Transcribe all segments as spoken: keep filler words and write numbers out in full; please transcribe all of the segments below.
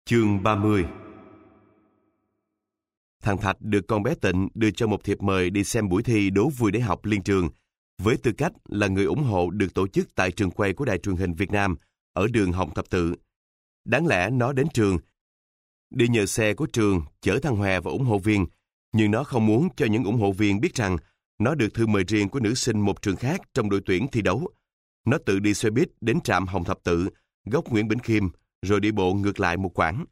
Chương ba mươi. Thằng Thạch được con bé Tịnh đưa cho một thiệp mời đi xem buổi thi đố vui để học liên trường, với tư cách là người ủng hộ được tổ chức tại trường quay của Đài Truyền hình Việt Nam ở đường Hồng Thập Tự. Đáng lẽ nó đến trường, đi nhờ xe của trường chở thằng Hòe và ủng hộ viên, nhưng nó không muốn cho những ủng hộ viên biết rằng nó được thư mời riêng của nữ sinh một trường khác trong đội tuyển thi đấu. Nó tự đi xe buýt đến trạm Hồng Thập Tự, góc Nguyễn Bỉnh Khiêm, rồi đi bộ ngược lại một quãng.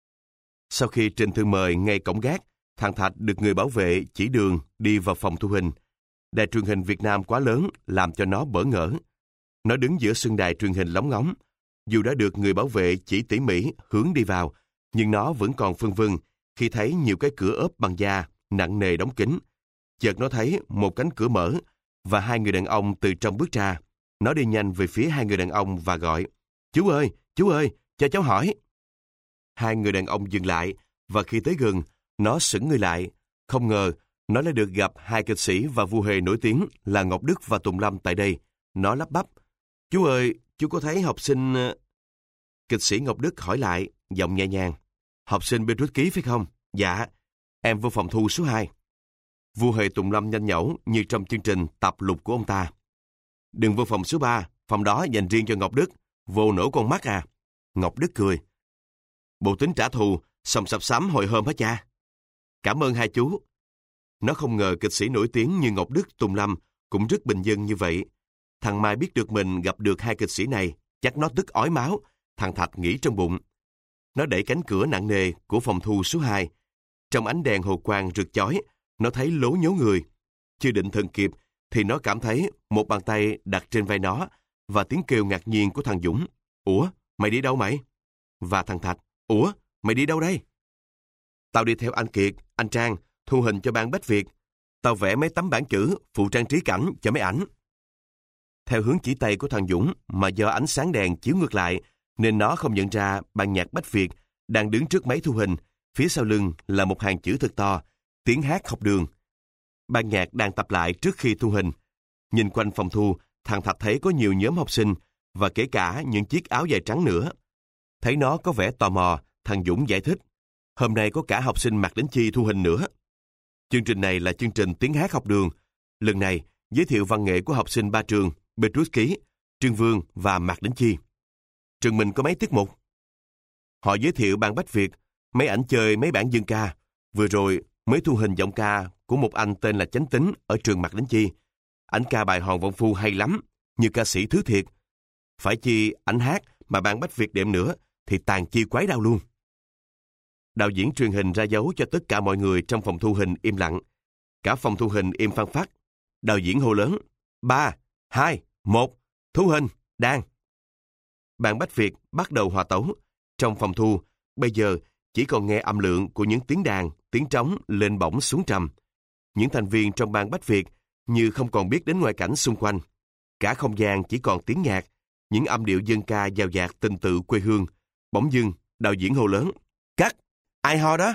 Sau khi trình thư mời ngay cổng gác, thằng Thạch được người bảo vệ chỉ đường đi vào phòng thu hình. Đài Truyền hình Việt Nam quá lớn làm cho nó bỡ ngỡ. Nó đứng giữa sân đài truyền hình lóng ngóng. Dù đã được người bảo vệ chỉ tỉ mỉ hướng đi vào, nhưng nó vẫn còn phân vân khi thấy nhiều cái cửa ốp bằng da nặng nề đóng kín. Chợt nó thấy một cánh cửa mở và hai người đàn ông từ trong bước ra. Nó đi nhanh về phía hai người đàn ông và gọi: "Chú ơi, chú ơi, cho cháu hỏi." Hai người đàn ông dừng lại, và khi tới gần, nó sững người lại. Không ngờ, nó đã được gặp hai kịch sĩ và vua hề nổi tiếng là Ngọc Đức và Tùng Lâm tại đây. Nó lắp bắp: "Chú ơi, chú có thấy học sinh..." Kịch sĩ Ngọc Đức hỏi lại, giọng nhẹ nhàng: "Học sinh Petrus Ký phải không?" "Dạ, em vô phòng thu số hai." Vua hề Tùng Lâm nhanh nhẩu như trong chương trình tập lục của ông ta: "Đừng vô phòng số ba, phòng đó dành riêng cho Ngọc Đức. Vô nổ con mắt à." Ngọc Đức cười: "Bộ tính trả thù, xong sập sắm hồi hôm hả cha?" "Cảm ơn hai chú." Nó không ngờ kịch sĩ nổi tiếng như Ngọc Đức, Tùng Lâm cũng rất bình dân như vậy. Thằng Mai biết được mình gặp được hai kịch sĩ này, chắc nó tức ói máu, thằng Thạch nghĩ trong bụng. Nó đẩy cánh cửa nặng nề của phòng thu số hai. Trong ánh đèn hồ quang rực chói, nó thấy lố nhố người. Chưa định thần kịp, thì nó cảm thấy một bàn tay đặt trên vai nó, và tiếng kêu ngạc nhiên của thằng Dũng: "Ủa, mày đi đâu mày?" Và thằng Thạch: "Ủa, mày đi đâu đây?" "Tao đi theo anh Kiệt, anh Trang, thu hình cho ban Bách Việt. Tao vẽ mấy tấm bản chữ, phụ trang trí cảnh cho mấy ảnh." Theo hướng chỉ tay của thằng Dũng, mà do ánh sáng đèn chiếu ngược lại, nên nó không nhận ra ban nhạc Bách Việt đang đứng trước máy thu hình. Phía sau lưng là một hàng chữ thật to: "Tiếng hát học đường." Ban nhạc đang tập lại trước khi thu hình. Nhìn quanh phòng thu, thằng Thạch thấy có nhiều nhóm học sinh, và kể cả những chiếc áo dài trắng nữa. Thấy nó có vẻ tò mò, thằng Dũng giải thích: "Hôm nay có cả học sinh Mạc Đỉnh Chi thu hình nữa. Chương trình này là chương trình tiếng hát học đường. Lần này, giới thiệu văn nghệ của học sinh ba trường, Petrus Ký, Trương Vương và Mạc Đỉnh Chi. Trường mình có mấy tiết mục. Họ giới thiệu ban Bách Việt, mấy ảnh chơi mấy bản dân ca. Vừa rồi mới thu hình giọng ca của một anh tên là Chánh Tính ở trường Mạc Đỉnh Chi. Ảnh ca bài Hòn Vọng Phu hay lắm, như ca sĩ thứ thiệt. Phải chi ảnh hát mà ban Bách Việt đệm nữa thì tàn chi quái đau luôn." Đạo diễn truyền hình ra dấu cho tất cả mọi người trong phòng thu hình im lặng. Cả phòng thu hình im phăng phắc. Đạo diễn hô lớn: "Ba, hai, một, thu hình, đàn." Ban Bách Việt bắt đầu hòa tấu. Trong phòng thu, bây giờ chỉ còn nghe âm lượng của những tiếng đàn, tiếng trống lên bổng xuống trầm. Những thành viên trong ban Bách Việt như không còn biết đến ngoại cảnh xung quanh. Cả không gian chỉ còn tiếng nhạc, những âm điệu dân ca dào dạt tình tự quê hương. Bỗng dưng, đạo diễn hô lớn: "Cắt! Ai ho đó?"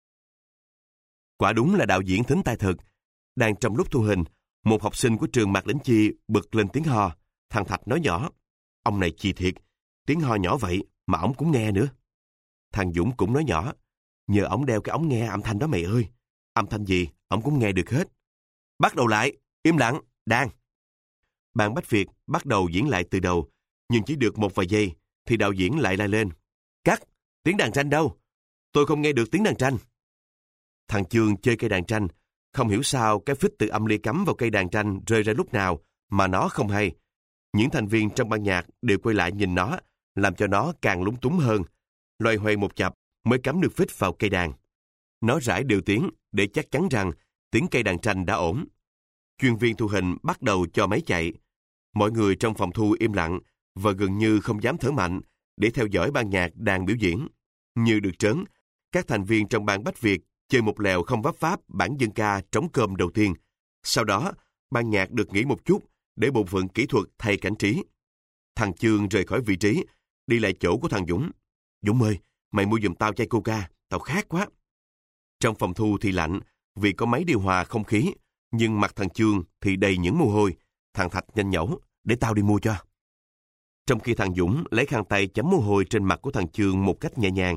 Quả đúng là đạo diễn thính tai thật. Đang trong lúc thu hình, một học sinh của trường Mạc Đỉnh Chi bật lên tiếng ho. Thằng Thạch nói nhỏ: "Ông này chi thiệt, tiếng ho nhỏ vậy mà ổng cũng nghe nữa." Thằng Dũng cũng nói nhỏ: "Nhờ ổng đeo cái ống nghe âm thanh đó mày ơi. Âm thanh gì, ổng cũng nghe được hết." "Bắt đầu lại, im lặng, đàn." Ban Bách Việt bắt đầu diễn lại từ đầu, nhưng chỉ được một vài giây, thì đạo diễn lại la lên: "Cắt! Tiếng đàn tranh đâu? Tôi không nghe được tiếng đàn tranh." Thằng Chương chơi cây đàn tranh, không hiểu sao cái phích từ âm ly cắm vào cây đàn tranh rơi ra lúc nào mà nó không hay. Những thành viên trong ban nhạc đều quay lại nhìn nó, làm cho nó càng lúng túng hơn. Loay hoay một chập mới cắm được phích vào cây đàn. Nó rải đều tiếng để chắc chắn rằng tiếng cây đàn tranh đã ổn. Chuyên viên thu hình bắt đầu cho máy chạy. Mọi người trong phòng thu im lặng và gần như không dám thở mạnh để theo dõi ban nhạc đang biểu diễn. Như được trớn, các thành viên trong ban Bách Việt chơi một lèo không vấp pháp bản dân ca trống cơm đầu tiên. Sau đó, ban nhạc được nghỉ một chút để bộ phận kỹ thuật thay cảnh trí. Thằng Chương rời khỏi vị trí, đi lại chỗ của thằng Dũng. "Dũng ơi, mày mua giùm tao chai coca, tao khát quá." Trong phòng thu thì lạnh vì có máy điều hòa không khí, nhưng mặt thằng Chương thì đầy những mồ hôi. Thằng Thạch nhanh nhẩu: "Để tao đi mua cho." Trong khi thằng Dũng lấy khăn tay chấm mồ hôi trên mặt của thằng Chương một cách nhẹ nhàng,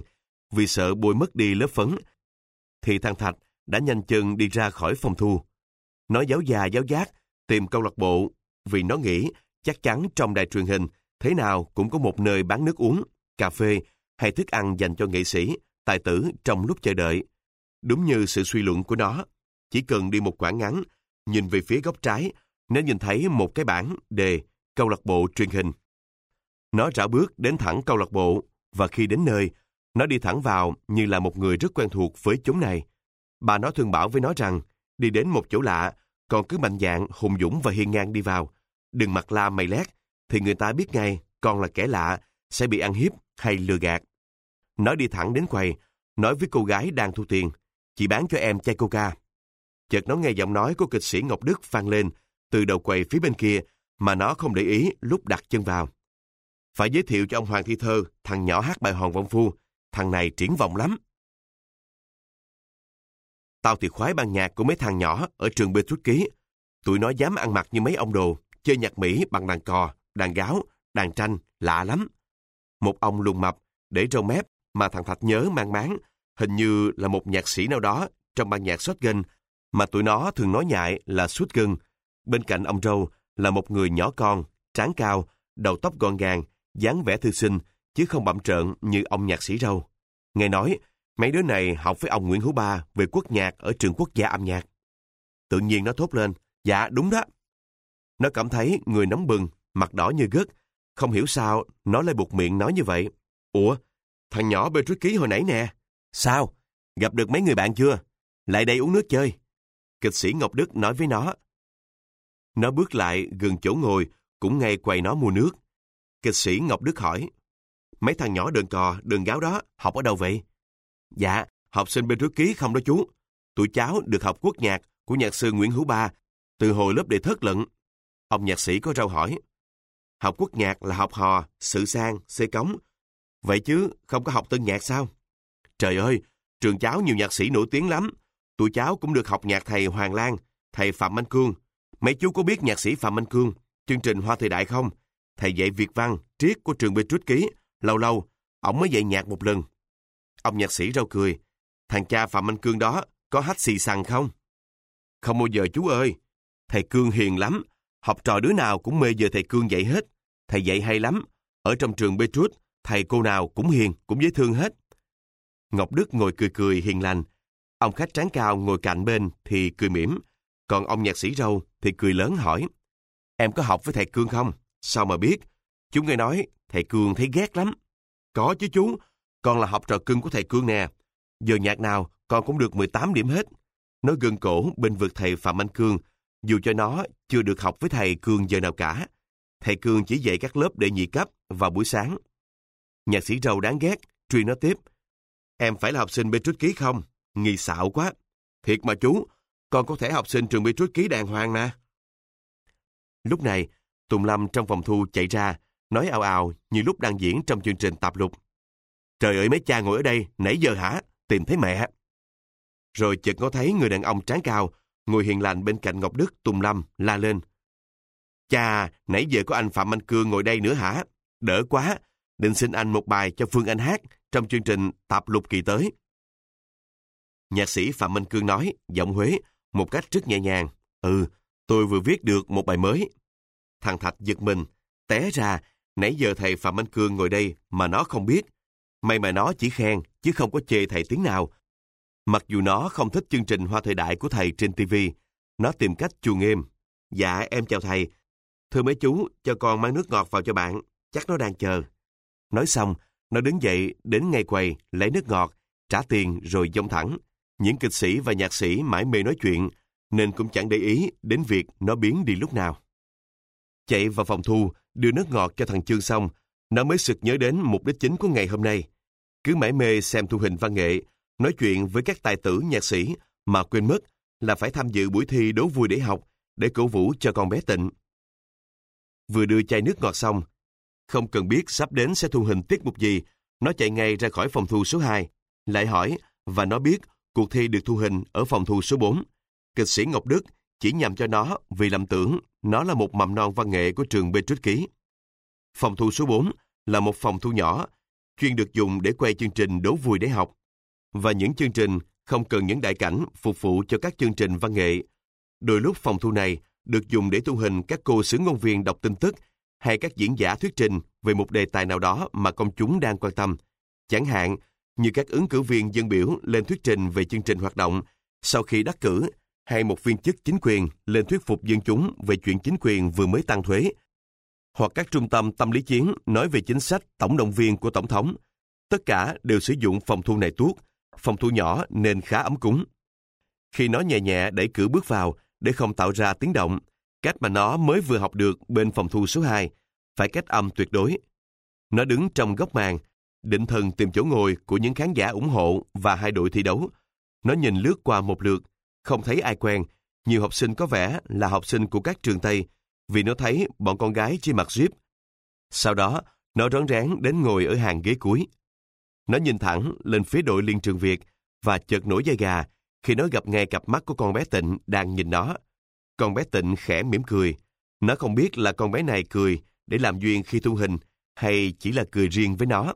vì sợ bôi mất đi lớp phấn, thì thằng Thạch đã nhanh chân đi ra khỏi phòng thu. Nó giáo già giáo giác tìm câu lạc bộ vì nó nghĩ chắc chắn trong đài truyền hình thế nào cũng có một nơi bán nước uống, cà phê hay thức ăn dành cho nghệ sĩ, tài tử trong lúc chờ đợi. Đúng như sự suy luận của nó, chỉ cần đi một quãng ngắn, nhìn về phía góc trái, nó nhìn thấy một cái bảng đề câu lạc bộ truyền hình. Nó rảo bước đến thẳng câu lạc bộ, và khi đến nơi, nó đi thẳng vào như là một người rất quen thuộc với chốn này. Bà nó thường bảo với nó rằng, đi đến một chỗ lạ, còn cứ mạnh dạn, hùng dũng và hiên ngang đi vào. Đừng mặt la mày lét, thì người ta biết ngay con là kẻ lạ, sẽ bị ăn hiếp hay lừa gạt. Nó đi thẳng đến quầy, nói với cô gái đang thu tiền, chị bán cho em chai coca. Chợt nó nghe giọng nói của kịch sĩ Ngọc Đức vang lên từ đầu quầy phía bên kia mà nó không để ý lúc đặt chân vào. Phải giới thiệu cho ông Hoàng Thi Thơ, thằng nhỏ hát bài Hòn Vong Phu, thằng này triển vọng lắm. Tao thì khoái ban nhạc của mấy thằng nhỏ ở trường Bê Trút Ký. Tụi nó dám ăn mặc như mấy ông đồ, chơi nhạc Mỹ bằng đàn cò, đàn gáo, đàn tranh, lạ lắm. Một ông lùn mập, để râu mép mà thằng Thạch nhớ mang máng, hình như là một nhạc sĩ nào đó trong ban nhạc shotgun mà tụi nó thường nói nhại là shotgun. Bên cạnh ông râu là một người nhỏ con, trán cao, đầu tóc gọn gàng, dáng vẻ thư sinh, chứ không bặm trợn như ông nhạc sĩ râu. Nghe nói, mấy đứa này học với ông Nguyễn Hữu Ba về quốc nhạc ở trường quốc gia âm nhạc. Tự nhiên nó thốt lên, dạ đúng đó. Nó cảm thấy người nóng bừng, mặt đỏ như gấc, không hiểu sao nó lại buột miệng nói như vậy. Ủa, thằng nhỏ Bê Trút Ký hồi nãy nè. Sao? Gặp được mấy người bạn chưa? Lại đây uống nước chơi. Kịch sĩ Ngọc Đức nói với nó. Nó bước lại gần chỗ ngồi, cũng ngay quầy nó mua nước. Kịch sĩ Ngọc Đức hỏi, mấy thằng nhỏ đờn cò, đờn gáo đó, học ở đâu vậy? Dạ, học sinh Bê Trút Ký không đó chú. Tụi cháu được học quốc nhạc của nhạc sư Nguyễn Hữu Ba từ hồi lớp đệ thất lận. Ông nhạc sĩ có râu hỏi, học quốc nhạc là học hò, sự sang, xê cống. Vậy chứ không có học tân nhạc sao? Trời ơi, trường cháu nhiều nhạc sĩ nổi tiếng lắm. Tụi cháu cũng được học nhạc thầy Hoàng Lan, thầy Phạm Anh Cương. Mấy chú có biết nhạc sĩ Phạm Anh Cương, chương trình Hoa Thời Đại không? Thầy dạy Việt văn, triết của trường Bê Trút Ký. Lâu lâu, ổng mới dạy nhạc một lần. Ông nhạc sĩ râu cười, thằng cha Phạm Anh Cương đó có hát xì xằng không? Không bao giờ chú ơi. Thầy Cương hiền lắm, học trò đứa nào cũng mê giờ thầy Cương dạy hết. Thầy dạy hay lắm. Ở trong trường Bê Trút, thầy cô nào cũng hiền, cũng dễ thương hết. Ngọc Đức ngồi cười cười hiền lành. Ông khách trán cao ngồi cạnh bên thì cười mỉm. Còn ông nhạc sĩ râu thì cười lớn hỏi, em có học với thầy Cương không? Sao mà biết? Chú nghe nói thầy Cương thấy ghét lắm. Có chứ chú, con là học trò cưng của thầy Cương nè. Giờ nhạc nào con cũng được mười tám điểm hết. Nó gân cổ bên vực thầy Phạm Anh Cương, dù cho nó chưa được học với thầy Cương giờ nào cả. Thầy Cương chỉ dạy các lớp đệ nhị cấp vào buổi sáng. Nhạc sĩ râu đáng ghét, truy nó tiếp. Em phải là học sinh Bê Trút Ký không? Nghi xạo quá. Thiệt mà chú, con có thể học sinh trường Bê Trút Ký đàng hoàng nè. Lúc này, Tùng Lâm trong phòng thu chạy ra, nói ào ào như lúc đang diễn trong chương trình tạp lục. Trời ơi, mấy cha ngồi ở đây, nãy giờ hả? Tìm thấy mẹ. Rồi chợt ngó thấy người đàn ông trán cao, ngồi hiền lành bên cạnh Ngọc Đức, Tùng Lâm, la lên. Chà, nãy giờ có anh Phạm Anh Cương ngồi đây nữa hả? Đỡ quá, định xin anh một bài cho Phương Anh hát trong chương trình tạp lục kỳ tới. Nhạc sĩ Phạm Anh Cương nói, giọng Huế, một cách rất nhẹ nhàng. Ừ, tôi vừa viết được một bài mới. Thằng Thạch giật mình, té ra, nãy giờ thầy Phạm Anh Cương ngồi đây mà nó không biết. May mà nó chỉ khen, chứ không có chê thầy tiếng nào. Mặc dù nó không thích chương trình Hoa Thời Đại của thầy trên ti vi, nó tìm cách chuông êm. Dạ, em chào thầy. Thưa mấy chú, cho con mang nước ngọt vào cho bạn, chắc nó đang chờ. Nói xong, nó đứng dậy đến ngay quầy, lấy nước ngọt, trả tiền rồi dông thẳng. Những kịch sĩ và nhạc sĩ mải mê nói chuyện, nên cũng chẳng để ý đến việc nó biến đi lúc nào. Chạy vào phòng thu, đưa nước ngọt cho thằng Chương xong, nó mới sực nhớ đến mục đích chính của ngày hôm nay. Cứ mải mê xem thu hình văn nghệ, nói chuyện với các tài tử nhạc sĩ, mà quên mất là phải tham dự buổi thi đố vui để học, để cổ vũ cho con bé Tịnh. Vừa đưa chai nước ngọt xong, không cần biết sắp đến sẽ thu hình tiết mục gì, nó chạy ngay ra khỏi phòng thu số hai, lại hỏi, và nó biết cuộc thi được thu hình ở phòng thu số bốn. Kịch sĩ Ngọc Đức chỉ nhầm cho nó vì lầm tưởng nó là một mầm non văn nghệ của trường Bê Trút Ký. Phòng thu số bốn là một phòng thu nhỏ, chuyên được dùng để quay chương trình đố vui để học. Và những chương trình không cần những đại cảnh phục vụ cho các chương trình văn nghệ. Đôi lúc phòng thu này được dùng để tung hình các cô xướng ngôn viên đọc tin tức hay các diễn giả thuyết trình về một đề tài nào đó mà công chúng đang quan tâm. Chẳng hạn như các ứng cử viên dân biểu lên thuyết trình về chương trình hoạt động sau khi đắc cử, hay một viên chức chính quyền lên thuyết phục dân chúng về chuyện chính quyền vừa mới tăng thuế, hoặc các trung tâm tâm lý chiến nói về chính sách tổng động viên của Tổng thống. Tất cả đều sử dụng phòng thu này tuốt, phòng thu nhỏ nên khá ấm cúng. Khi nó nhẹ nhẹ đẩy cửa bước vào để không tạo ra tiếng động, cách mà nó mới vừa học được bên phòng thu số hai, phải cách âm tuyệt đối. Nó đứng trong góc màn, định thần tìm chỗ ngồi của những khán giả ủng hộ và hai đội thi đấu. Nó nhìn lướt qua một lượt, không thấy ai quen. Nhiều học sinh có vẻ là học sinh của các trường Tây, vì nó thấy bọn con gái chỉ mặc jeep. Sau đó, nó rón rén đến ngồi ở hàng ghế cuối. Nó nhìn thẳng lên phía đội Liên trường Việt và chợt nổi da gà khi nó gặp ngay cặp mắt của con bé Tịnh đang nhìn nó. Con bé Tịnh khẽ mỉm cười. Nó không biết là con bé này cười để làm duyên khi thu hình hay chỉ là cười riêng với nó.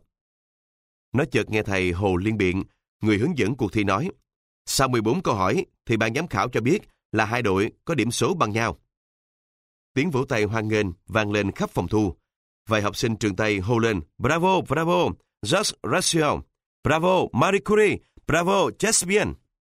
Nó chợt nghe thầy Hồ Liên Biện, người hướng dẫn cuộc thi nói: sau mười bốn câu hỏi thì ban giám khảo cho biết là hai đội có điểm số bằng nhau. Tiếng vỗ tay hoan nghênh vang lên khắp phòng thu. Vài học sinh trường Tây hô lên: Bravo, bravo, Just Ratio, bravo, Marie Curie, bravo, Chespian.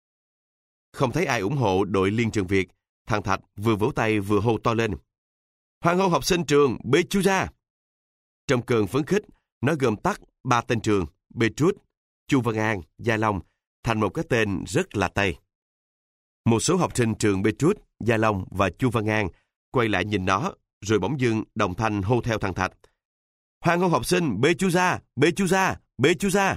Không thấy ai ủng hộ đội Liên trường Việt, thằng Thạch vừa vỗ tay vừa hô to lên: hoan hô học sinh trường Bechuza. Trong cơn phấn khích, nó gom tắt ba tên trường Betrut, Chu Văn An, Gia Long thành một cái tên rất là Tây. Một số học sinh trường Betrut, Gia Long và Chu Văn An quay lại nhìn nó, rồi bỗng dưng đồng thanh hô theo thằng Thạch: hoan hô học sinh Bechuza, Bechuza, Bechuza.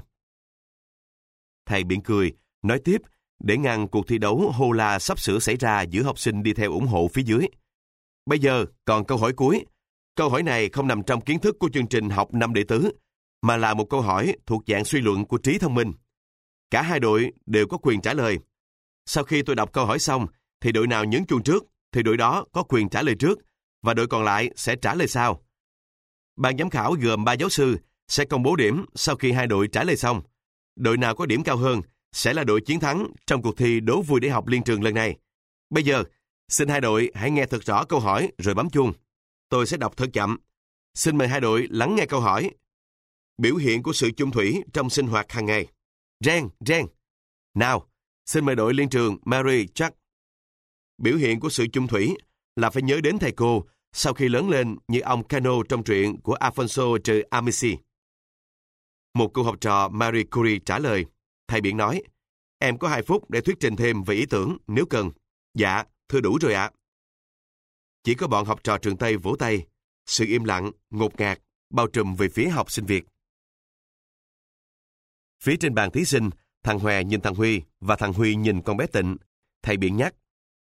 Thầy Biện cười, nói tiếp để ngăn cuộc thi đấu hô la sắp sửa xảy ra giữa học sinh đi theo ủng hộ phía dưới. Bây giờ còn câu hỏi cuối. Câu hỏi này không nằm trong kiến thức của chương trình học năm đệ tứ, mà là một câu hỏi thuộc dạng suy luận của trí thông minh. Cả hai đội đều có quyền trả lời. Sau khi tôi đọc câu hỏi xong, thì đội nào nhấn chuông trước, thì đội đó có quyền trả lời trước, và đội còn lại sẽ trả lời sau. Ban giám khảo gồm ba giáo sư sẽ công bố điểm sau khi hai đội trả lời xong. Đội nào có điểm cao hơn sẽ là đội chiến thắng trong cuộc thi đố vui để học liên trường lần này. Bây giờ, xin hai đội hãy nghe thật rõ câu hỏi rồi bấm chuông. Tôi sẽ đọc thật chậm. Xin mời hai đội lắng nghe câu hỏi. Biểu hiện của sự chung thủy trong sinh hoạt hàng ngày. Ren, ren. Nào, xin mời đội liên trường Mary Chuck. Biểu hiện của sự chung thủy là phải nhớ đến thầy cô sau khi lớn lên như ông Cano trong truyện của Alfonso de Amici. Một cô học trò Marie Curie trả lời. Thầy Biện nói: em có hai phút để thuyết trình thêm về ý tưởng nếu cần. Dạ, thưa đủ rồi ạ. Chỉ có bọn học trò trường Tây vỗ tay. Sự im lặng, ngột ngạt, bao trùm về phía học sinh Việt. Phía trên bàn thí sinh, thằng Hòe nhìn thằng Huy và thằng Huy nhìn con bé Tịnh. Thầy Biện nhắc: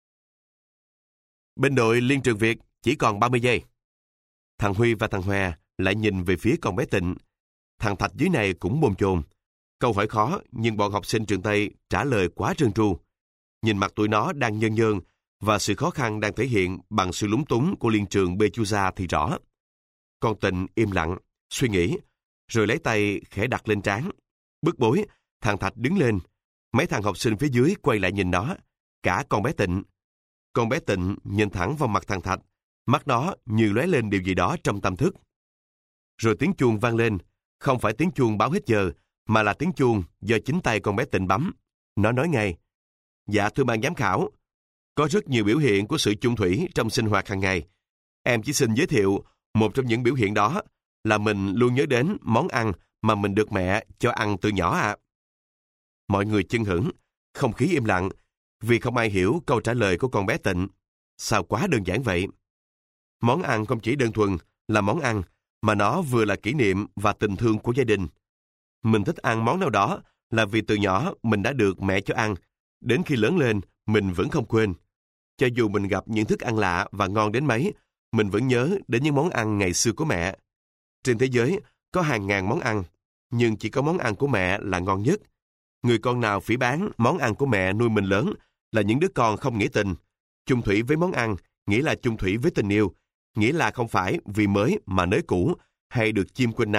bên đội Liên trường Việt chỉ còn ba mươi giây. Thằng Huy và thằng Hòe lại nhìn về phía con bé Tịnh. Thằng Thạch dưới này cũng bồn chồn. Câu hỏi khó nhưng bọn học sinh trường Tây trả lời quá trơn tru. Nhìn mặt tụi nó đang nhơn nhơn và sự khó khăn đang thể hiện bằng sự lúng túng của liên trường Bechuza thì rõ. Con Tịnh im lặng, suy nghĩ, rồi lấy tay khẽ đặt lên trán. Bức bối, thằng Thạch đứng lên. Mấy thằng học sinh phía dưới quay lại nhìn nó, cả con bé Tịnh. Con bé Tịnh nhìn thẳng vào mặt thằng Thạch, mắt nó như lóe lên điều gì đó trong tâm thức. Rồi tiếng chuông vang lên, không phải tiếng chuông báo hết giờ, mà là tiếng chuông do chính tay con bé Tịnh bấm. Nó nói ngay: dạ thưa ban giám khảo, có rất nhiều biểu hiện của sự chung thủy trong sinh hoạt hàng ngày. Em chỉ xin giới thiệu một trong những biểu hiện đó là mình luôn nhớ đến món ăn mà mình được mẹ cho ăn từ nhỏ ạ. À. Mọi người chưng hửng, không khí im lặng, vì không ai hiểu câu trả lời của con bé Tịnh. Sao quá đơn giản vậy? Món ăn không chỉ đơn thuần là món ăn, mà nó vừa là kỷ niệm và tình thương của gia đình. Mình thích ăn món nào đó là vì từ nhỏ mình đã được mẹ cho ăn, đến khi lớn lên mình vẫn không quên. Cho dù mình gặp những thức ăn lạ và ngon đến mấy, mình vẫn nhớ đến những món ăn ngày xưa của mẹ. Trên thế giới có hàng ngàn món ăn, nhưng chỉ có món ăn của mẹ là ngon nhất. Người con nào phỉ báng món ăn của mẹ nuôi mình lớn là những đứa con không nghĩa tình. Chung thủy với món ăn nghĩa là chung thủy với tình yêu, nghĩa là không phải vì mới mà nới cũ hay được chim quên ná,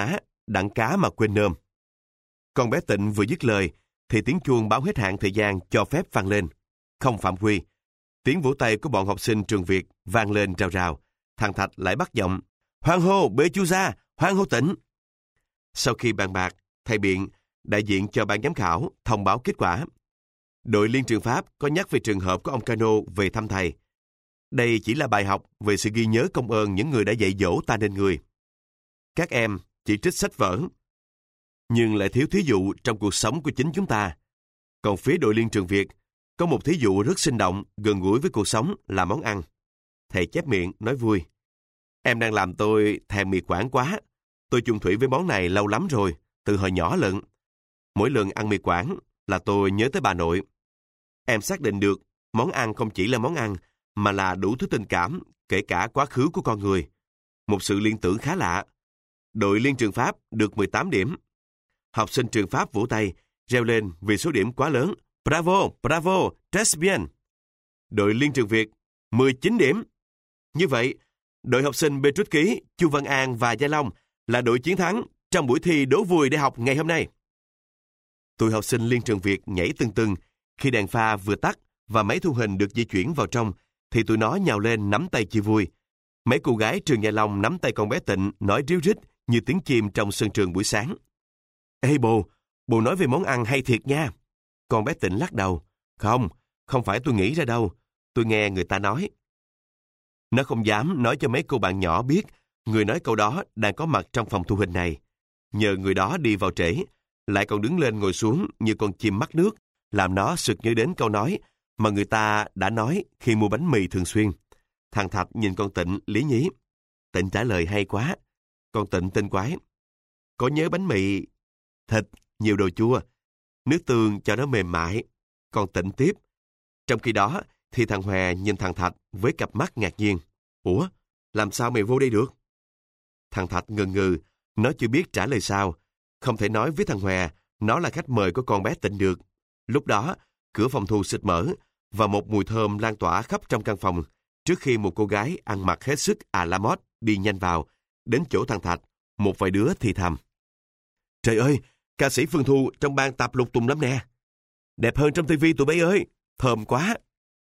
đặng cá mà quên nơm. Con bé Tịnh vừa dứt lời, thì tiếng chuông báo hết hạn thời gian cho phép vang lên. Không phạm quy. Tiếng vỗ tay của bọn học sinh trường Việt vang lên rào rào. Thằng Thạch lại bắt giọng: "Hoan hô, bê chú ra, hoan hô Tịnh." Sau khi bàn bạc, thầy Biện, đại diện cho ban giám khảo, thông báo kết quả. Đội liên trường Pháp có nhắc về trường hợp của ông Cano về thăm thầy. Đây chỉ là bài học về sự ghi nhớ công ơn những người đã dạy dỗ ta nên người. Các em chỉ trích sách vở, nhưng lại thiếu thí dụ trong cuộc sống của chính chúng ta. Còn phía đội liên trường Việt, có một thí dụ rất sinh động, gần gũi với cuộc sống là món ăn. Thầy chép miệng, nói vui: "Em đang làm tôi thèm mì Quảng quá. Tôi chung thủy với món này lâu lắm rồi, từ hồi nhỏ lận. Mỗi lần ăn mì Quảng là tôi nhớ tới bà nội. Em xác định được món ăn không chỉ là món ăn, mà là đủ thứ tình cảm, kể cả quá khứ của con người. Một sự liên tưởng khá lạ." Đội liên trường Pháp được mười tám điểm. Học sinh trường Pháp vỗ tay, reo lên vì số điểm quá lớn. "Bravo, bravo, très bien." Đội liên trường Việt, mười chín điểm. Như vậy, đội học sinh Petrus Ký, Chu Văn An và Gia Long là đội chiến thắng trong buổi thi đố vui đại học ngày hôm nay. Tụi học sinh liên trường Việt nhảy tưng tưng. Khi đèn pha vừa tắt và máy thu hình được di chuyển vào trong, thì tụi nó nhào lên nắm tay chia vui. Mấy cô gái trường Gia Long nắm tay con bé Tịnh nói ríu rít như tiếng chim trong sân trường buổi sáng. "Ê bồ, bồ nói về món ăn hay thiệt nha." Con bé Tịnh lắc đầu. "Không, không phải tôi nghĩ ra đâu. Tôi nghe người ta nói." Nó không dám nói cho mấy cô bạn nhỏ biết người nói câu đó đang có mặt trong phòng thu hình này. Nhờ người đó đi vào trễ, lại còn đứng lên ngồi xuống như con chim mắc nước, làm nó sực nhớ đến câu nói mà người ta đã nói khi mua bánh mì thường xuyên. Thằng Thạch nhìn con Tịnh lý nhí. Tịnh trả lời hay quá. Con Tịnh tinh quái: "Có nhớ bánh mì, thịt, nhiều đồ chua, nước tương cho nó mềm mại." Con Tịnh tiếp. Trong khi đó thì thằng Hòe nhìn thằng Thạch với cặp mắt ngạc nhiên. "Ủa, làm sao mày vô đây được?" Thằng Thạch ngần ngừ, nó chưa biết trả lời sao. Không thể nói với thằng Hòe nó là khách mời của con bé Tịnh được. Lúc đó, cửa phòng thu xịt mở và một mùi thơm lan tỏa khắp trong căn phòng, trước khi một cô gái ăn mặc hết sức à la mode đi nhanh vào, đến chỗ thằng Thạch. Một vài đứa thì thầm: "Trời ơi, ca sĩ Phương Thu trong ban tạp lục tùng lắm nè. Đẹp hơn trong tivi tụi bay ơi, thơm quá."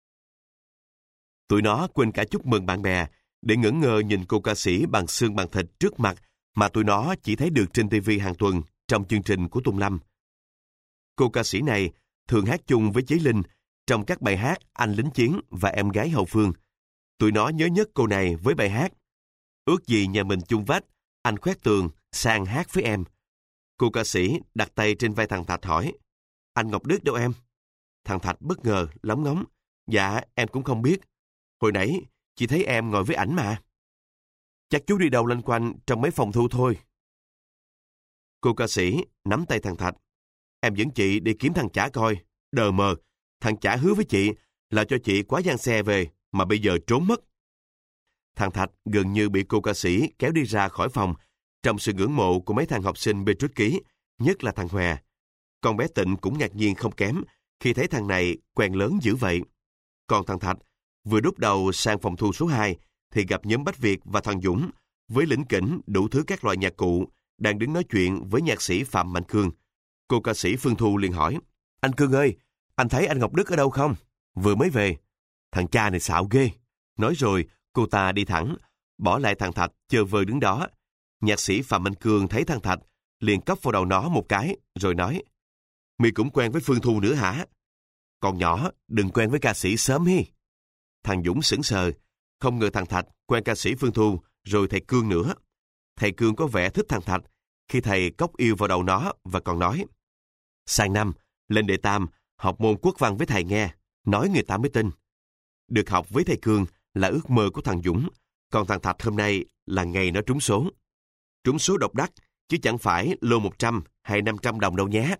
Tụi nó quên cả chúc mừng bạn bè để ngẩn ngơ nhìn cô ca sĩ bằng xương bằng thịt trước mặt mà tụi nó chỉ thấy được trên tivi hàng tuần trong chương trình của Tùng Lâm. Cô ca sĩ này thường hát chung với Chí Linh trong các bài hát Anh Lính Chiến và Em Gái Hậu Phương. Tụi nó nhớ nhất cô này với bài hát Ước gì nhà mình chung vách, anh khoét tường, sang hát với em. Cô ca sĩ đặt tay trên vai thằng Thạch hỏi: "Anh Ngọc Đức đâu em?" Thằng Thạch bất ngờ, lóng ngóng: "Dạ, em cũng không biết. Hồi nãy, chỉ thấy em ngồi với ảnh mà." "Chắc chú đi đâu loanh quanh trong mấy phòng thu thôi." Cô ca sĩ nắm tay thằng Thạch: "Em dẫn chị đi kiếm thằng Chả coi. Đờ mờ, thằng Chả hứa với chị là cho chị quá giang xe về, mà bây giờ trốn mất." Thằng Thạch gần như bị cô ca sĩ kéo đi ra khỏi phòng trong sự ngưỡng mộ của mấy thằng học sinh Petrus Ký, nhất là thằng Hòe. Con bé Tịnh cũng ngạc nhiên không kém khi thấy thằng này quen lớn dữ vậy. Còn thằng Thạch vừa đút đầu sang phòng thu số hai thì gặp nhóm Bách Việt và thằng Dũng với lỉnh kỉnh đủ thứ các loại nhạc cụ đang đứng nói chuyện với nhạc sĩ Phạm Mạnh Cương. Cô ca sĩ Phương Thu liền hỏi: "Anh Cương ơi, anh thấy anh Ngọc Đức ở đâu không? Vừa mới về." "Thằng cha này xạo ghê." Nói rồi cô ta đi thẳng, bỏ lại thằng Thạch chơ vơ đứng đó. Nhạc sĩ Phạm Mạnh Cương thấy thằng Thạch liền cốc vào đầu nó một cái rồi nói: "Mày cũng quen với Phương Thu nữa hả? Còn nhỏ đừng quen với ca sĩ sớm hi." Thằng Dũng sững sờ, không ngờ thằng Thạch quen ca sĩ Phương Thu rồi thầy Cương nữa. Thầy Cương có vẻ thích thằng Thạch khi thầy cốc yêu vào đầu nó và còn nói: "Sang năm lên Đệ Tam học môn quốc văn với thầy nghe, nói người ta mới tin." Được học với thầy Cương là ước mơ của thằng Dũng, còn thằng Thạch hôm nay là ngày nó trúng số. Trúng số độc đắc, chứ chẳng phải lô một trăm hay năm trăm đồng đâu nhé.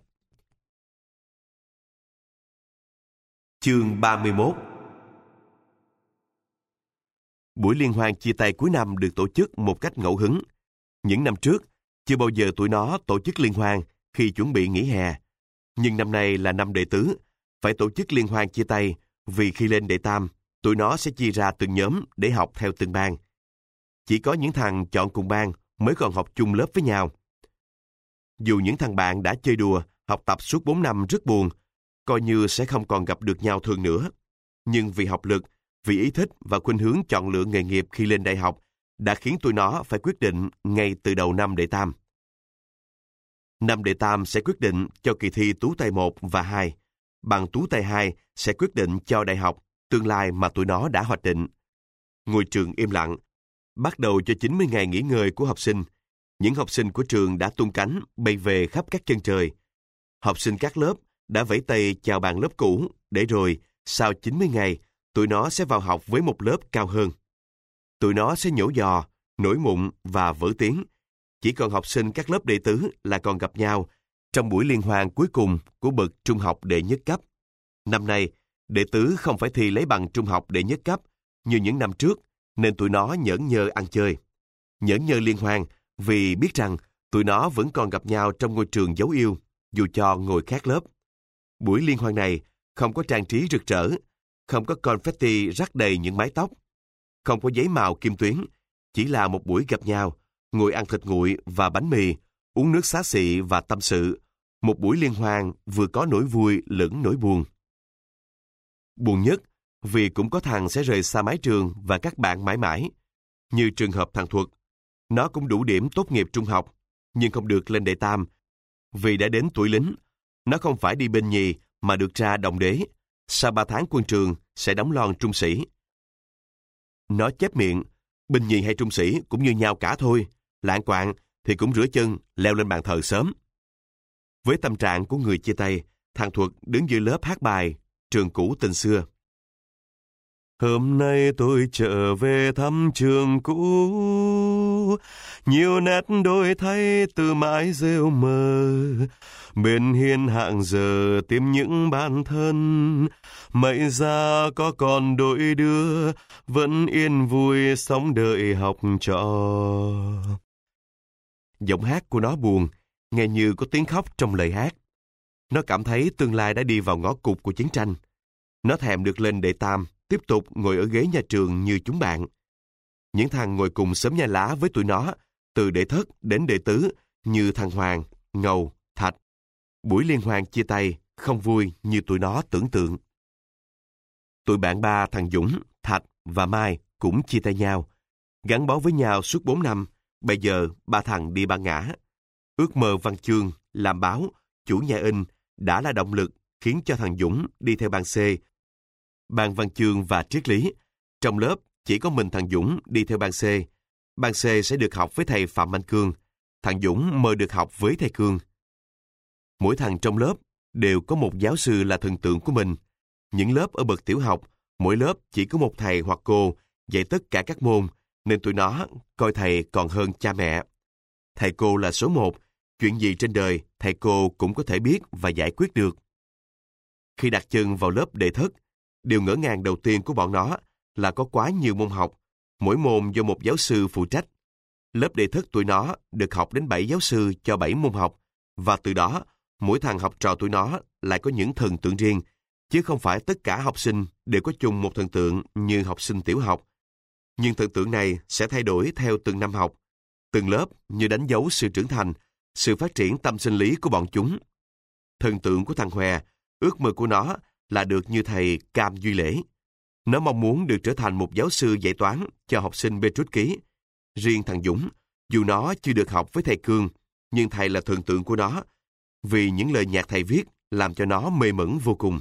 Chương ba mươi mốt. Buổi liên hoan chia tay cuối năm được tổ chức một cách ngẫu hứng. Những năm trước, chưa bao giờ tụi nó tổ chức liên hoan khi chuẩn bị nghỉ hè. Nhưng năm nay là năm đệ tứ, phải tổ chức liên hoan chia tay vì khi lên đệ tam, tụi nó sẽ chia ra từng nhóm để học theo từng ban. Chỉ có những thằng chọn cùng ban mới còn học chung lớp với nhau. Dù những thằng bạn đã chơi đùa, học tập suốt bốn năm rất buồn, coi như sẽ không còn gặp được nhau thường nữa. Nhưng vì học lực, vì ý thích và khuynh hướng chọn lựa nghề nghiệp khi lên đại học đã khiến tụi nó phải quyết định ngay từ đầu năm đệ tam. Năm đệ tam sẽ quyết định cho kỳ thi tú tài một và hai. Bằng tú tài hai sẽ quyết định cho đại học, tương lai mà tụi nó đã hoạch định. Ngôi trường im lặng. Bắt đầu cho chín mươi ngày nghỉ ngơi của học sinh. Những học sinh của trường đã tung cánh bay về khắp các chân trời. Học sinh các lớp đã vẫy tay chào bạn lớp cũ, để rồi, sau chín mươi ngày, tụi nó sẽ vào học với một lớp cao hơn. Tụi nó sẽ nhổ giò, nổi mụn và vỡ tiếng. Chỉ còn học sinh các lớp đệ tứ là còn gặp nhau trong buổi liên hoan cuối cùng của bậc trung học đệ nhất cấp. Năm nay, đệ tứ không phải thi lấy bằng trung học đệ nhất cấp như những năm trước, nên tụi nó nhởn nhơ ăn chơi. Nhởn nhơ liên hoan vì biết rằng tụi nó vẫn còn gặp nhau trong ngôi trường dấu yêu, dù cho ngồi khác lớp. Buổi liên hoan này không có trang trí rực rỡ, không có confetti rắc đầy những mái tóc, không có giấy màu kim tuyến, chỉ là một buổi gặp nhau, ngồi ăn thịt nguội và bánh mì, uống nước xá xị và tâm sự. Một buổi liên hoan vừa có nỗi vui lẫn nỗi buồn. Buồn nhất vì cũng có thằng sẽ rời xa mái trường và các bạn mãi mãi. Như trường hợp thằng Thuật, nó cũng đủ điểm tốt nghiệp trung học, nhưng không được lên đệ tam. Vì đã đến tuổi lính, nó không phải đi bên nhì mà được ra đồng đế. Sau ba tháng quân trường sẽ đóng lon trung sĩ. Nó chép miệng, binh nhì hay trung sĩ cũng như nhau cả thôi. Lạng quạng thì cũng rửa chân, leo lên bàn thờ sớm. Với tâm trạng của người chia tay, thằng Thuật đứng dưới lớp hát bài Trường cũ tình xưa. Hôm nay tôi trở về thăm trường cũ, nhiều nét đổi thay từ mãi rêu mờ. Bên hiên hạng giờ tìm những bạn thân, mây ra có còn đôi đứa, vẫn yên vui sống đợi học trò. Giọng hát của nó buồn, nghe như có tiếng khóc trong lời hát. Nó cảm thấy tương lai đã đi vào ngõ cụt của chiến tranh. Nó thèm được lên đệ tam, tiếp tục ngồi ở ghế nhà trường như chúng bạn. Những thằng ngồi cùng xóm nhà lá với tụi nó, từ đệ thất đến đệ tứ, như thằng Hoàng, Ngầu, Thạch. Buổi liên hoan chia tay, không vui như tụi nó tưởng tượng. Tụi bạn ba thằng Dũng, Thạch và Mai cũng chia tay nhau. Gắn bó với nhau suốt bốn năm, bây giờ ba thằng đi ba ngã. Ước mơ văn chương, làm báo, chủ nhà in đã là động lực khiến cho thằng Dũng đi theo ban C, ban văn chương và triết lý. Trong lớp chỉ có mình thằng Dũng đi theo ban C. Ban C sẽ được học với thầy Phạm Anh Cương. Thằng Dũng mơ được học với thầy Cương. Mỗi thằng trong lớp đều có một giáo sư là thần tượng của mình. Những lớp ở bậc tiểu học, mỗi lớp chỉ có một thầy hoặc cô dạy tất cả các môn, nên tụi nó coi thầy còn hơn cha mẹ. Thầy cô là số một, chuyện gì trên đời thầy cô cũng có thể biết và giải quyết được. Khi đặt chân vào lớp đệ thất, điều ngỡ ngàng đầu tiên của bọn nó là có quá nhiều môn học, mỗi môn do một giáo sư phụ trách. Lớp đệ thất tụi nó được học đến bảy giáo sư cho bảy môn học, và từ đó mỗi thằng học trò tụi nó lại có những thần tượng riêng, chứ không phải tất cả học sinh đều có chung một thần tượng như học sinh tiểu học. Nhưng thần tượng này sẽ thay đổi theo từng năm học, từng lớp như đánh dấu sự trưởng thành, sự phát triển tâm sinh lý của bọn chúng. Thần tượng của thằng Hòe, ước mơ của nó là được như thầy Cam Duy Lễ. Nó mong muốn được trở thành một giáo sư dạy toán cho học sinh bê trút ký. Riêng thằng Dũng, dù nó chưa được học với thầy Cương, nhưng thầy là thần tượng của nó, vì những lời nhạc thầy viết làm cho nó mê mẩn vô cùng.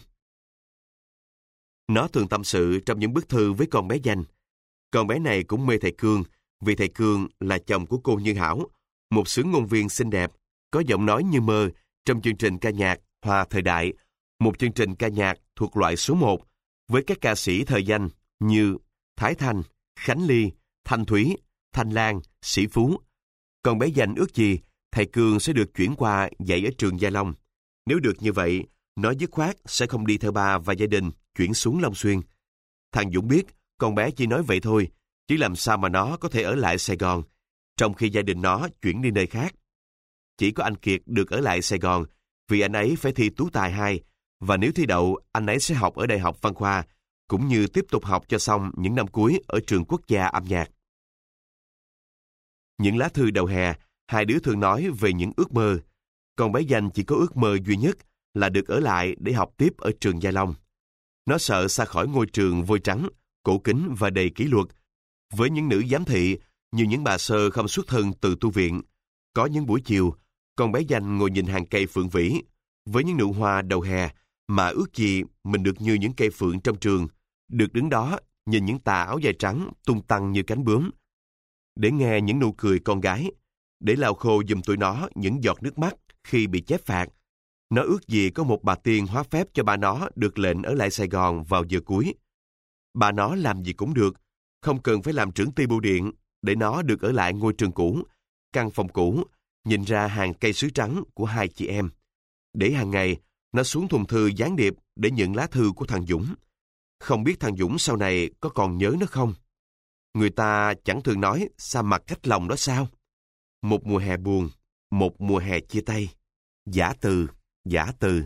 Nó thường tâm sự trong những bức thư với con bé Danh. Con bé này cũng mê thầy Cương, vì thầy Cương là chồng của cô Như Hảo, một xướng ngôn viên xinh đẹp, có giọng nói như mơ trong chương trình ca nhạc Hòa Thời Đại, một chương trình ca nhạc thuộc loại số một, với các ca sĩ thời danh như Thái Thanh, Khánh Ly, Thanh Thúy, Thanh Lan, Sĩ Phú. Còn bé Danh ước gì thầy Cương sẽ được chuyển qua dạy ở trường Gia Long. Nếu được như vậy, nó dứt khoát sẽ không đi theo ba và gia đình chuyển xuống Long Xuyên. Thằng Dũng biết con bé chỉ nói vậy thôi, chứ làm sao mà nó có thể ở lại Sài Gòn, trong khi gia đình nó chuyển đi nơi khác. Chỉ có anh Kiệt được ở lại Sài Gòn, vì anh ấy phải thi tú tài hai, và nếu thi đậu, anh ấy sẽ học ở Đại học Văn Khoa, cũng như tiếp tục học cho xong những năm cuối ở trường quốc gia âm nhạc. Những lá thư đầu hè, hai đứa thường nói về những ước mơ. Con bé Danh chỉ có ước mơ duy nhất là được ở lại để học tiếp ở trường Gia Long. Nó sợ xa khỏi ngôi trường vôi trắng, cổ kính và đầy kỷ luật, với những nữ giám thị như những bà sơ không xuất thân từ tu viện. Có những buổi chiều, con bé Danh ngồi nhìn hàng cây phượng vĩ, với những nụ hoa đầu hè, mà ước gì mình được như những cây phượng trong trường, được đứng đó nhìn những tà áo dài trắng tung tăng như cánh bướm, để nghe những nụ cười con gái, để lau khô giùm tụi nó những giọt nước mắt khi bị chép phạt. Nó ước gì có một bà tiên hóa phép cho ba nó được lệnh ở lại Sài Gòn vào giờ cuối. Bà nó làm gì cũng được, không cần phải làm trưởng ty bưu điện, để nó được ở lại ngôi trường cũ, căn phòng cũ, nhìn ra hàng cây sứ trắng của hai chị em. Để hàng ngày, nó xuống thùng thư gián điệp để nhận lá thư của thằng Dũng. Không biết thằng Dũng sau này có còn nhớ nó không? Người ta chẳng thường nói xa mặt cách lòng đó sao? Một mùa hè buồn, một mùa hè chia tay. Giả từ, giả từ.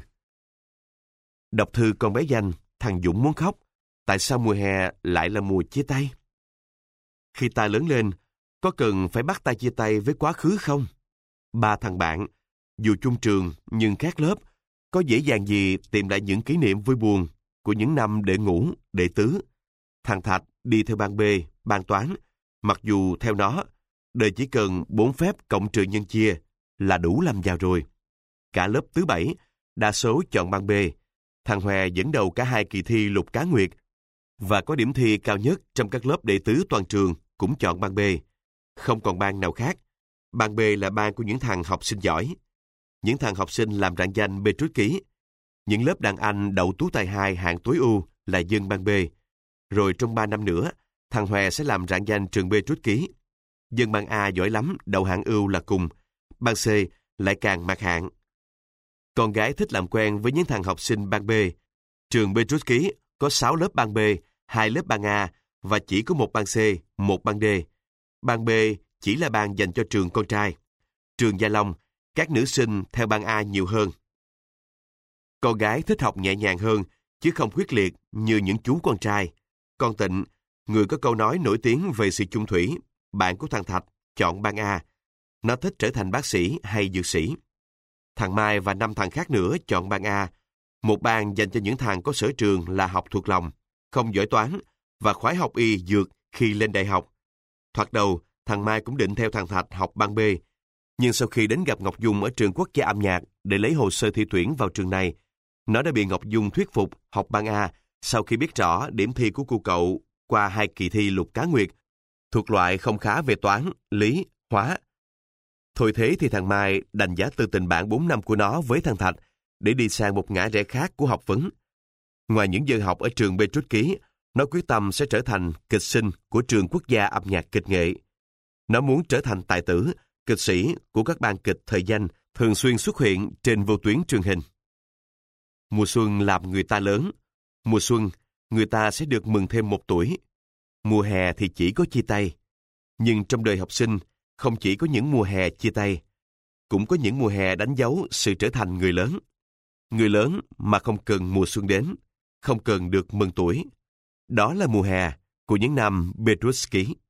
Đọc thư con bé Danh, thằng Dũng muốn khóc. Tại sao mùa hè lại là mùa chia tay? Khi ta lớn lên, có cần phải bắt ta chia tay với quá khứ không? Ba thằng bạn, dù chung trường nhưng khác lớp, có dễ dàng gì tìm lại những kỷ niệm vui buồn của những năm đệ ngũ, đệ tứ. Thằng Thạch đi theo ban B, ban toán, mặc dù theo nó, đời chỉ cần bốn phép cộng trừ nhân chia là đủ làm giàu rồi. Cả lớp tứ bảy, đa số chọn ban B. Thằng Hòe dẫn đầu cả hai kỳ thi lục cá nguyệt và có điểm thi cao nhất trong các lớp đệ tứ toàn trường cũng chọn ban B. Không còn ban nào khác. Ban B là ban của những thằng học sinh giỏi. Những thằng học sinh làm rạng danh B trút ký. Những lớp đàn anh đậu tú tài hai hạng tối ưu là dân ban B. Rồi trong ba năm nữa, thằng Hòe sẽ làm rạng danh trường B trút ký. Dân ban A giỏi lắm, đậu hạng ưu là cùng. Ban C lại càng mặc hạng. Con gái thích làm quen với những thằng học sinh ban B. Trường B trút ký có sáu lớp ban B, hai lớp ban A và chỉ có một ban C, một ban D. Ban B chỉ là ban dành cho trường con trai. Trường Gia Long, các nữ sinh theo ban A nhiều hơn. Con gái thích học nhẹ nhàng hơn, chứ không quyết liệt như những chú con trai. Con Tịnh, người có câu nói nổi tiếng về sự chung thủy, bạn của thằng Thạch, chọn ban A. Nó thích trở thành bác sĩ hay dược sĩ. Thằng Mai và năm thằng khác nữa chọn ban A, một ban dành cho những thằng có sở trường là học thuộc lòng, không giỏi toán và khoái học y dược khi lên đại học. Thoạt đầu, thằng Mai cũng định theo thằng Thạch học ban B, nhưng sau khi đến gặp Ngọc Dung ở trường Quốc gia âm nhạc để lấy hồ sơ thi tuyển vào trường này, nó đã bị Ngọc Dung thuyết phục học ban A sau khi biết rõ điểm thi của cô cậu qua hai kỳ thi lục cá nguyệt, thuộc loại không khá về toán, lý, hóa. Thôi thế thì thằng Mai đành giá từ tình bạn bốn năm của nó với thằng Thạch để đi sang một ngã rẽ khác của học vấn. Ngoài những giờ học ở trường B trút ký, nó quyết tâm sẽ trở thành kịch sinh của trường Quốc gia âm nhạc kịch nghệ. Nó muốn trở thành tài tử, kịch sĩ của các ban kịch thời danh thường xuyên xuất hiện trên vô tuyến truyền hình. Mùa xuân làm người ta lớn. Mùa xuân, người ta sẽ được mừng thêm một tuổi. Mùa hè thì chỉ có chia tay. Nhưng trong đời học sinh, không chỉ có những mùa hè chia tay, cũng có những mùa hè đánh dấu sự trở thành người lớn. Người lớn mà không cần mùa xuân đến, không cần được mừng tuổi. Đó là mùa hè của những năm Petruski.